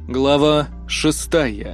Глава 6.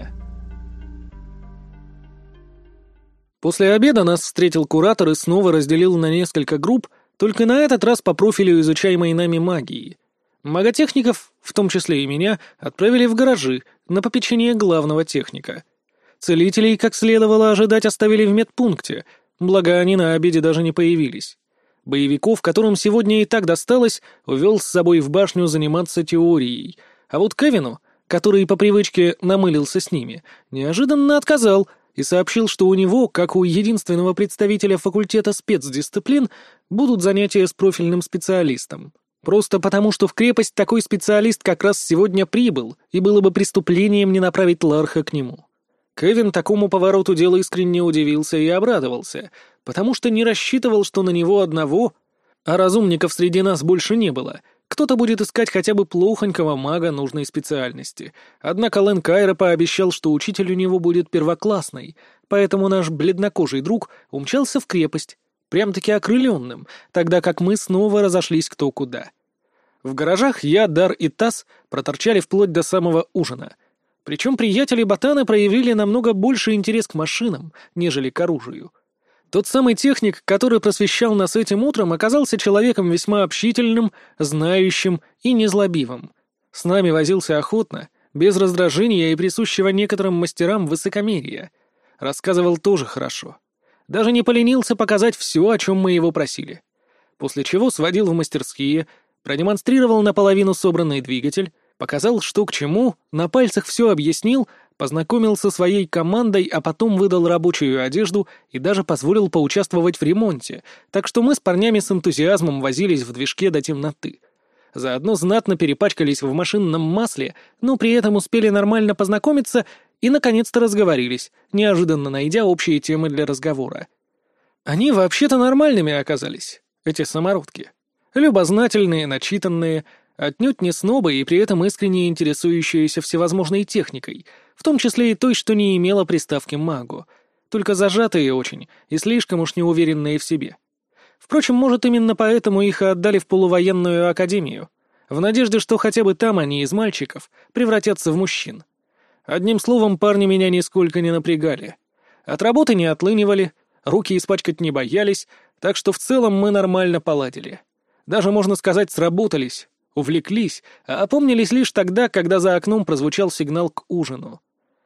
После обеда нас встретил куратор и снова разделил на несколько групп, только на этот раз по профилю изучаемой нами магии. Маготехников, в том числе и меня, отправили в гаражи на попечение главного техника. Целителей, как следовало ожидать, оставили в медпункте, благо они на обеде даже не появились. Боевиков, которым сегодня и так досталось, увел с собой в башню заниматься теорией, а вот Кевину, который по привычке намылился с ними, неожиданно отказал и сообщил, что у него, как у единственного представителя факультета спецдисциплин, будут занятия с профильным специалистом. Просто потому, что в крепость такой специалист как раз сегодня прибыл, и было бы преступлением не направить Ларха к нему. Кевин такому повороту дела искренне удивился и обрадовался, потому что не рассчитывал, что на него одного, а разумников среди нас больше не было, кто-то будет искать хотя бы плохонького мага нужной специальности. Однако Лэн Кайра пообещал, что учитель у него будет первоклассный, поэтому наш бледнокожий друг умчался в крепость, прям-таки окрыленным, тогда как мы снова разошлись кто куда. В гаражах я, Дар и Тасс проторчали вплоть до самого ужина. Причем приятели Ботана проявили намного больше интерес к машинам, нежели к оружию. Тот самый техник, который просвещал нас этим утром, оказался человеком весьма общительным, знающим и незлобивым. С нами возился охотно, без раздражения и присущего некоторым мастерам высокомерия. Рассказывал тоже хорошо. Даже не поленился показать все, о чем мы его просили. После чего сводил в мастерские, продемонстрировал наполовину собранный двигатель, показал, что к чему, на пальцах все объяснил, познакомил со своей командой, а потом выдал рабочую одежду и даже позволил поучаствовать в ремонте, так что мы с парнями с энтузиазмом возились в движке до темноты. Заодно знатно перепачкались в машинном масле, но при этом успели нормально познакомиться и наконец-то разговорились, неожиданно найдя общие темы для разговора. Они вообще-то нормальными оказались, эти самородки. Любознательные, начитанные, отнюдь не снобы и при этом искренне интересующиеся всевозможной техникой, в том числе и той, что не имела приставки «магу», только зажатые очень и слишком уж неуверенные в себе. Впрочем, может, именно поэтому их и отдали в полувоенную академию, в надежде, что хотя бы там они из мальчиков превратятся в мужчин. Одним словом, парни меня нисколько не напрягали. От работы не отлынивали, руки испачкать не боялись, так что в целом мы нормально поладили. Даже, можно сказать, сработались. Увлеклись, а опомнились лишь тогда, когда за окном прозвучал сигнал к ужину.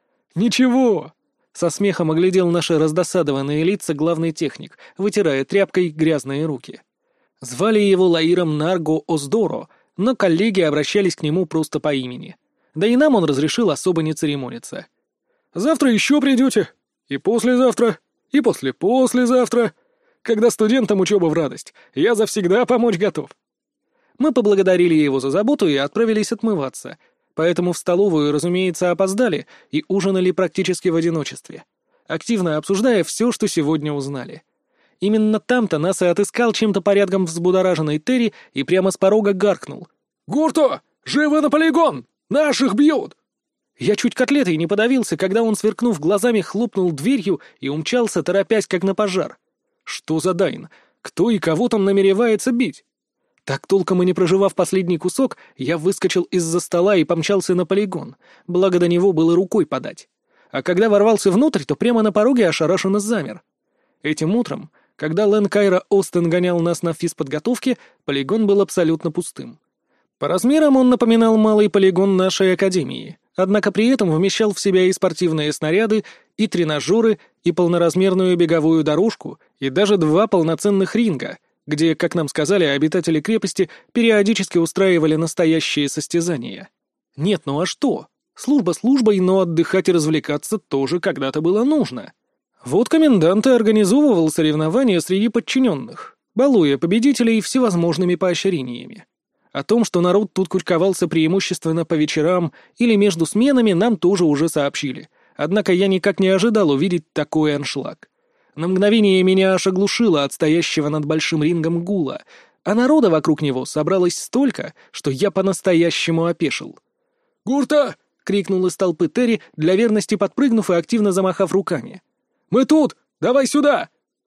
«Ничего!» — со смехом оглядел наши раздосадованные лица главный техник, вытирая тряпкой грязные руки. Звали его Лаиром Нарго Оздоро, но коллеги обращались к нему просто по имени. Да и нам он разрешил особо не церемониться. «Завтра еще придете, и послезавтра, и послезавтра. Когда студентам учеба в радость, я завсегда помочь готов». Мы поблагодарили его за заботу и отправились отмываться, поэтому в столовую, разумеется, опоздали и ужинали практически в одиночестве, активно обсуждая все, что сегодня узнали. Именно там-то нас и отыскал чем-то порядком взбудораженный Терри и прямо с порога гаркнул. «Гурто! Живо на полигон! Наших бьют!» Я чуть котлетой не подавился, когда он, сверкнув глазами, хлопнул дверью и умчался, торопясь, как на пожар. Что за Дайн? Кто и кого там намеревается бить? Так толком и не проживав последний кусок, я выскочил из-за стола и помчался на полигон, благо до него было рукой подать. А когда ворвался внутрь, то прямо на пороге ошарашенно замер. Этим утром, когда Лэн Кайра Остен гонял нас на физподготовке, полигон был абсолютно пустым. По размерам он напоминал малый полигон нашей академии, однако при этом вмещал в себя и спортивные снаряды, и тренажеры, и полноразмерную беговую дорожку, и даже 2 полноценных ринга, где, как нам сказали, обитатели крепости периодически устраивали настоящие состязания. Нет, ну а что? Служба службой, но отдыхать и развлекаться тоже когда-то было нужно. Вот комендант и организовывал соревнования среди подчиненных, балуя победителей всевозможными поощрениями. О том, что народ тут кучковался преимущественно по вечерам или между сменами, нам тоже уже сообщили, однако я никак не ожидал увидеть такой аншлаг. На мгновение меня аж оглушило от стоящего над большим рингом гула, а народа вокруг него собралось столько, что я по-настоящему опешил. «Гурта!» — крикнул из толпы Терри, для верности подпрыгнув и активно замахав руками. «Мы тут! Давай сюда!»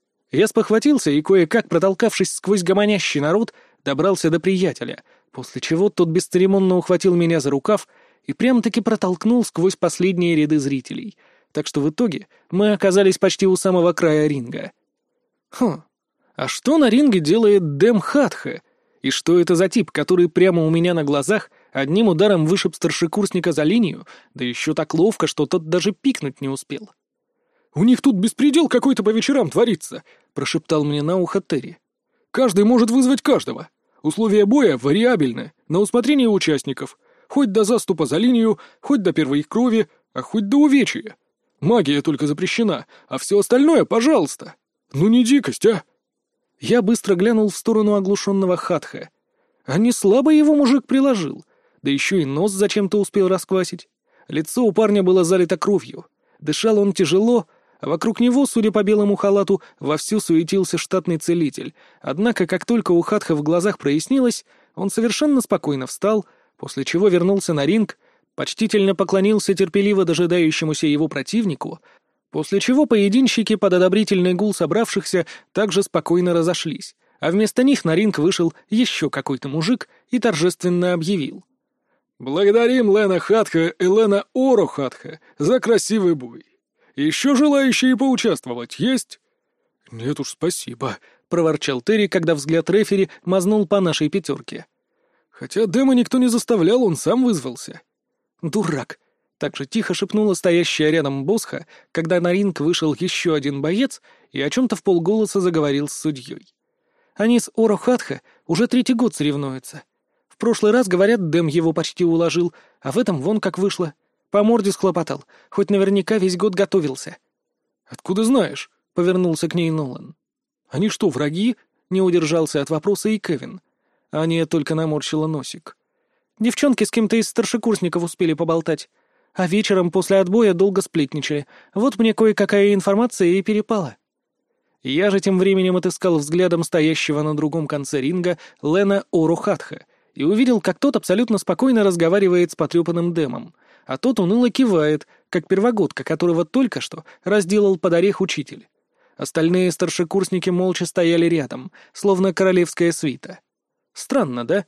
Я спохватился и, кое-как протолкавшись сквозь гомонящий народ, добрался до приятеля, после чего тот бесцеремонно ухватил меня за рукав и прям-таки протолкнул сквозь последние ряды зрителей, так что в итоге мы оказались почти у самого края ринга. А что на ринге делает Дэм Хатха? И что это за тип, который прямо у меня на глазах одним ударом вышиб старшекурсника за линию, да еще так ловко, что тот даже пикнуть не успел? «У них тут беспредел какой-то по вечерам творится», — прошептал мне на ухо Терри. «Каждый может вызвать каждого. Условия боя вариабельны, на усмотрение участников. Хоть до заступа за линию, хоть до первой крови, а хоть до увечья. Магия только запрещена, а все остальное — пожалуйста. Ну не дикость, а?» Я быстро глянул в сторону оглушенного Хатха. А не слабо его мужик приложил, да еще и нос зачем-то успел расквасить. Лицо у парня было залито кровью. Дышал он тяжело, а вокруг него, судя по белому халату, вовсю суетился штатный целитель. Однако, как только у Хатха в глазах прояснилось, он совершенно спокойно встал, после чего вернулся на ринг, почтительно поклонился терпеливо дожидающемуся его противнику, после чего поединщики под одобрительный гул собравшихся также спокойно разошлись, а вместо них на ринг вышел еще какой-то мужик и торжественно объявил: «Благодарим Лена Хатха и Лена Оро Хатха за красивый бой. Еще желающие поучаствовать есть?» «Нет уж, спасибо», — проворчал Терри, когда взгляд рефери мазнул по нашей пятерке. «Хотя Дэма никто не заставлял, он сам вызвался». «Дурак», — так же тихо шепнула стоящая рядом Босха, когда на ринг вышел еще один боец и о чем-то вполголоса заговорил с судьей. «Они с Оро Хатха уже 3-й год соревнуются. В прошлый раз, говорят, Дэм его почти уложил, а в этом вон как вышло. По морде схлопотал, хоть наверняка весь год готовился». «Откуда знаешь?» — повернулся к ней Нолан. «Они что, враги?» — не удержался от вопроса и Кевин. Аня только наморщила носик. «Девчонки с кем-то из старшекурсников успели поболтать, а вечером после отбоя долго сплетничали. Вот мне кое-какая информация и перепала». Я же тем временем отыскал взглядом стоящего на другом конце ринга Лена Оро Хатха и увидел, как тот абсолютно спокойно разговаривает с потрепанным Дэмом, а тот уныло кивает, как первогодка, которого только что разделал под орех учитель. Остальные старшекурсники молча стояли рядом, словно королевская свита. Странно, да?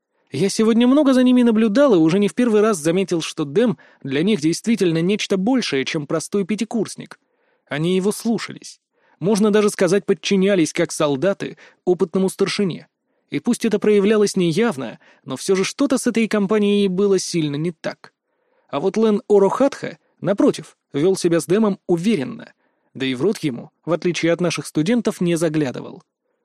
Я сегодня много за ними наблюдал и уже не в первый раз заметил, что Дэм для них действительно нечто большее, чем простой пятикурсник. Они его слушались. Можно даже сказать, подчинялись, как солдаты, опытному старшине. И пусть это проявлялось неявно, но все же что-то с этой компанией было сильно не так. А вот Лен Оро Хатха, напротив, вел себя с Дэмом уверенно, да и в рот ему, в отличие от наших студентов, не заглядывал.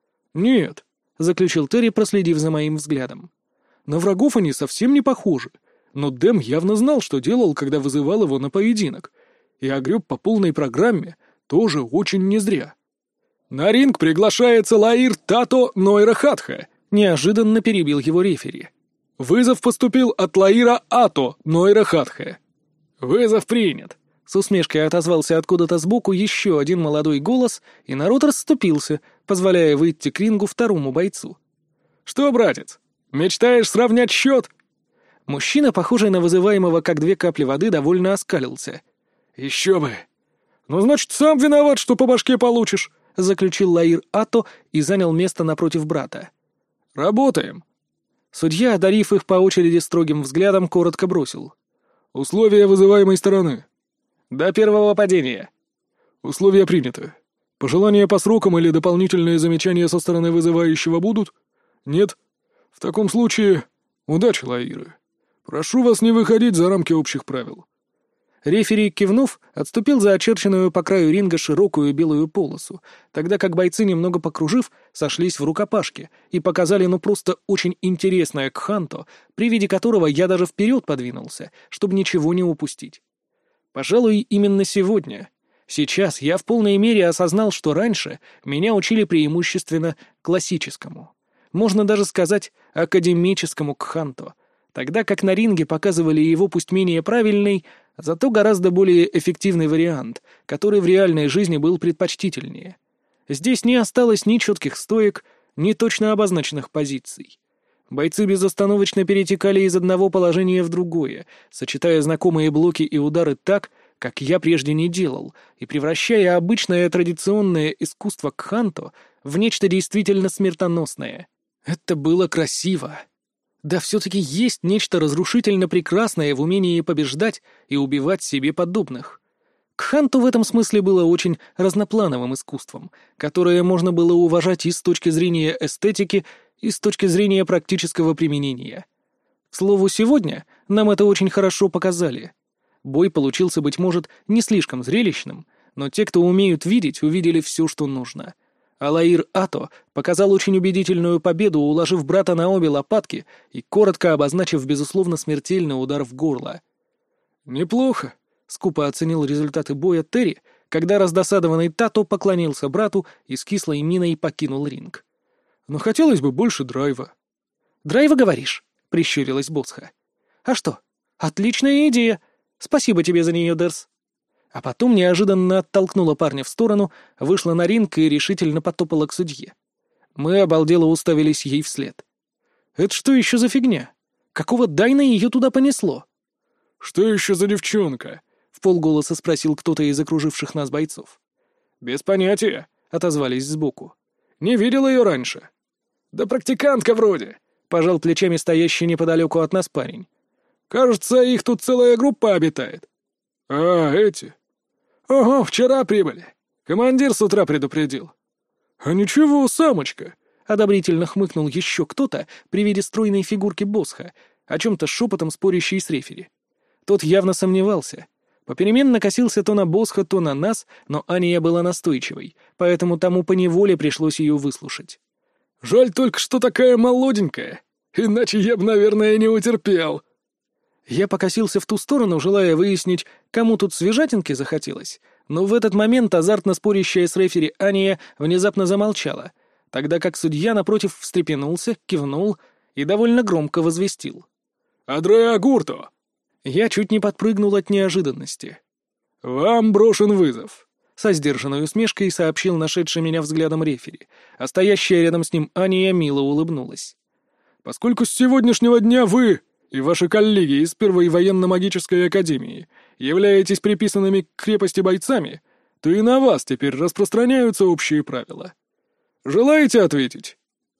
«Нет», — заключил Терри, проследив за моим взглядом. «На врагов они совсем не похожи, но Дэм явно знал, что делал, когда вызывал его на поединок, и огреб по полной программе тоже очень не зря». «На ринг приглашается Лаир Тато Нойра Хатха», — неожиданно перебил его рефери. «Вызов поступил от Лаира Ато Нойра Хатха». «Вызов принят», — с усмешкой отозвался откуда-то сбоку еще один молодой голос, и народ расступился, позволяя выйти к рингу второму бойцу. «Что, братец, мечтаешь сравнять счет?» Мужчина, похожий на вызываемого как 2 капли воды, довольно оскалился. «Еще бы! Ну, значит, сам виноват, что по башке получишь», — заключил Лаир Ато и занял место напротив брата. «Работаем». Судья, одарив их по очереди строгим взглядом, коротко бросил. «Условия вызываемой стороны». «До первого падения». «Условия приняты. Пожелания по срокам или дополнительные замечания со стороны вызывающего будут? Нет? В таком случае, удачи, Лаиры. Прошу вас не выходить за рамки общих правил». Рефери, кивнув, отступил за очерченную по краю ринга широкую белую полосу, тогда как бойцы, немного покружив, сошлись в рукопашке и показали просто очень интересное кханто, при виде которого я даже вперед подвинулся, чтобы ничего не упустить. Пожалуй, именно сегодня, сейчас я в полной мере осознал, что раньше меня учили преимущественно классическому. Можно даже сказать академическому кханто, тогда как на ринге показывали его пусть менее правильный, зато гораздо более эффективный вариант, который в реальной жизни был предпочтительнее. Здесь не осталось ни четких стоек, ни точно обозначенных позиций. Бойцы безостановочно перетекали из одного положения в другое, сочетая знакомые блоки и удары так, как я прежде не делал, и превращая обычное традиционное искусство кханто в нечто действительно смертоносное. Это было красиво. Да все-таки есть нечто разрушительно прекрасное в умении побеждать и убивать себе подобных. Кханту в этом смысле было очень разноплановым искусством, которое можно было уважать и с точки зрения эстетики, и с точки зрения практического применения. К слову, сегодня нам это очень хорошо показали. Бой получился, быть может, не слишком зрелищным, но те, кто умеют видеть, увидели все, что нужно. Алаир Ато показал очень убедительную победу, уложив брата на обе лопатки и коротко обозначив, безусловно, смертельный удар в горло. «Неплохо», — скупо оценил результаты боя Терри, когда раздосадованный Тато поклонился брату и с кислой миной покинул ринг. «Но хотелось бы больше драйва». «Драйва, говоришь?» — прищурилась Босха. «А что? Отличная идея. Спасибо тебе за нее, Дерс». А потом неожиданно оттолкнула парня в сторону, вышла на ринг и решительно потопала к судье. Мы обалдело уставились ей вслед. «Это что еще за фигня? Какого Дайна ее туда понесло?» «Что еще за девчонка?» — вполголоса спросил кто-то из окруживших нас бойцов. «Без понятия», — отозвались сбоку. «Не видел ее раньше». «Да практикантка вроде», — пожал плечами стоящий неподалеку от нас парень. «Кажется, их тут целая группа обитает». «А, эти?» «Ого, вчера прибыли. Командир с утра предупредил». «А ничего, самочка», — одобрительно хмыкнул еще кто-то при виде стройной фигурки Босха, о чем-то шепотом спорящий с рефери. Тот явно сомневался. Попеременно косился то на Босха, то на нас, но Ания была настойчивой, поэтому тому поневоле пришлось ее выслушать. «Жаль только, что такая молоденькая, иначе я бы, наверное, не утерпел». Я покосился в ту сторону, желая выяснить, кому тут свежатинки захотелось, но в этот момент азартно спорящая с рефери Ания внезапно замолчала, тогда как судья напротив встрепенулся, кивнул и довольно громко возвестил. «Адреа Гурто!» Я чуть не подпрыгнул от неожиданности. «Вам брошен вызов», — со сдержанной усмешкой сообщил нашедший меня взглядом рефери, а стоящая рядом с ним Ания мило улыбнулась. «Поскольку с сегодняшнего дня вы и ваши коллеги из Первой военно-магической академии являетесь приписанными к крепости бойцами, то и на вас теперь распространяются общие правила. Желаете ответить?»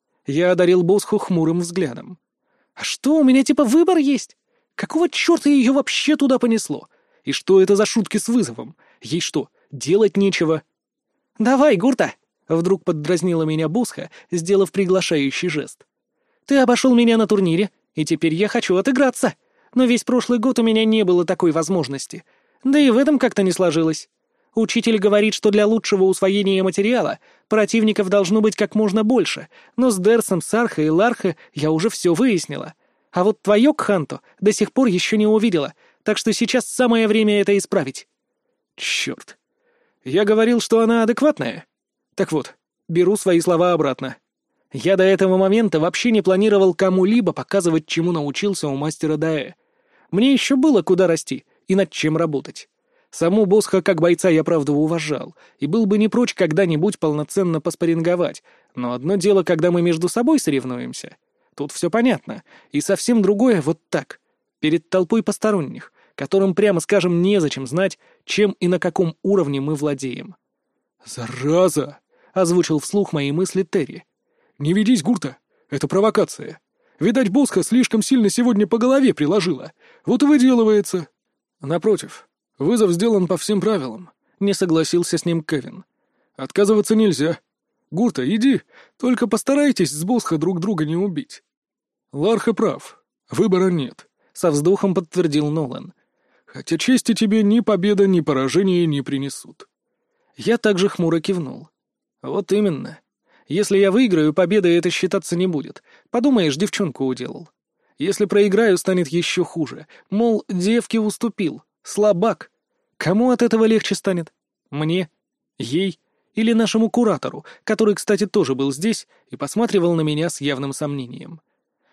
Я одарил Босху хмурым взглядом. «А что, у меня типа выбор есть? Какого черта ее вообще туда понесло? И что это за шутки с вызовом? Ей что, делать нечего?» «Давай, Гурта!» — вдруг поддразнила меня Босха, сделав приглашающий жест. «Ты обошел меня на турнире, и теперь я хочу отыграться. Но весь прошлый год у меня не было такой возможности. Да и в этом как-то не сложилось. Учитель говорит, что для лучшего усвоения материала противников должно быть как можно больше, но с Дерсом, Сархой и Лархой я уже все выяснила. А вот твою Кханту до сих пор еще не увидела, так что сейчас самое время это исправить». «Черт. Я говорил, что она адекватная? Так вот, беру свои слова обратно. Я до этого момента вообще не планировал кому-либо показывать, чему научился у мастера Даэ. Мне еще было куда расти и над чем работать. Саму Босха как бойца я правда уважал, и был бы не прочь когда-нибудь полноценно поспарринговать, но одно дело, когда мы между собой соревнуемся. Тут все понятно, и совсем другое вот так, перед толпой посторонних, которым, прямо скажем, незачем знать, чем и на каком уровне мы владеем. «Зараза!» — озвучил вслух мои мысли Терри. «Не ведись, Гурта, это провокация. Видать, Босха слишком сильно сегодня по голове приложила, вот и выделывается». «Напротив, вызов сделан по всем правилам», — не согласился с ним Кевин. «Отказываться нельзя. Гурта, иди, только постарайтесь с Босха друг друга не убить». «Ларха прав, выбора нет», — со вздохом подтвердил Нолан. «Хотя чести тебе ни победа, ни поражение не принесут». Я также хмуро кивнул. «Вот именно. Если я выиграю, победой это считаться не будет. Подумаешь, девчонку уделал. Если проиграю, станет еще хуже. Мол, девке уступил. Слабак. Кому от этого легче станет? Мне? Ей? Или нашему куратору, который, кстати, тоже был здесь и посматривал на меня с явным сомнением.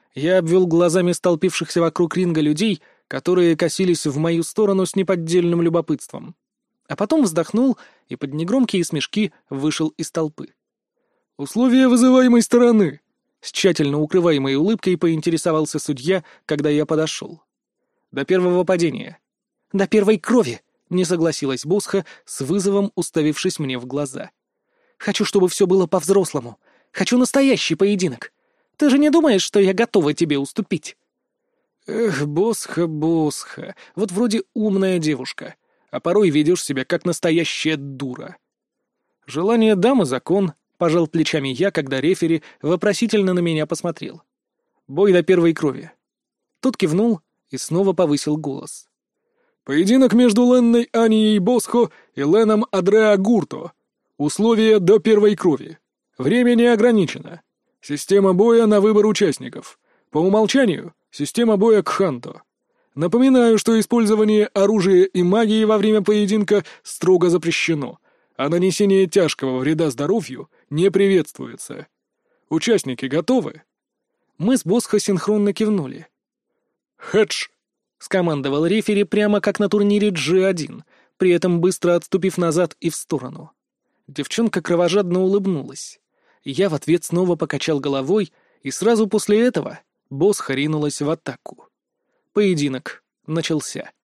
Я обвел глазами столпившихся вокруг ринга людей, которые косились в мою сторону с неподдельным любопытством. А потом вздохнул и под негромкие смешки вышел из толпы. «Условия вызываемой стороны!» С тщательно укрываемой улыбкой поинтересовался судья, когда я подошел. «До первого падения». «До первой крови!» — не согласилась Босха, с вызовом уставившись мне в глаза. «Хочу, чтобы все было по-взрослому. Хочу настоящий поединок. Ты же не думаешь, что я готова тебе уступить?» «Эх, Босха, вот вроде умная девушка, а порой ведешь себя как настоящая дура». «Желание дамы — закон», — пожал плечами я, когда рефери вопросительно на меня посмотрел. «Бой до первой крови». Тот кивнул и снова повысил голос. «Поединок между Ленной Анией Босхо и Леном Адреа Гурто. Условия до первой крови. Время не ограничено. Система боя на выбор участников. По умолчанию — система боя Кханто. Напоминаю, что использование оружия и магии во время поединка строго запрещено, а нанесение тяжкого вреда здоровью не приветствуется. Участники готовы?» Мы с Босхо синхронно кивнули. «Хедж!» — скомандовал рефери прямо как на турнире G1, при этом быстро отступив назад и в сторону. Девчонка кровожадно улыбнулась. Я в ответ снова покачал головой, и сразу после этого Босха ринулась в атаку. Поединок начался.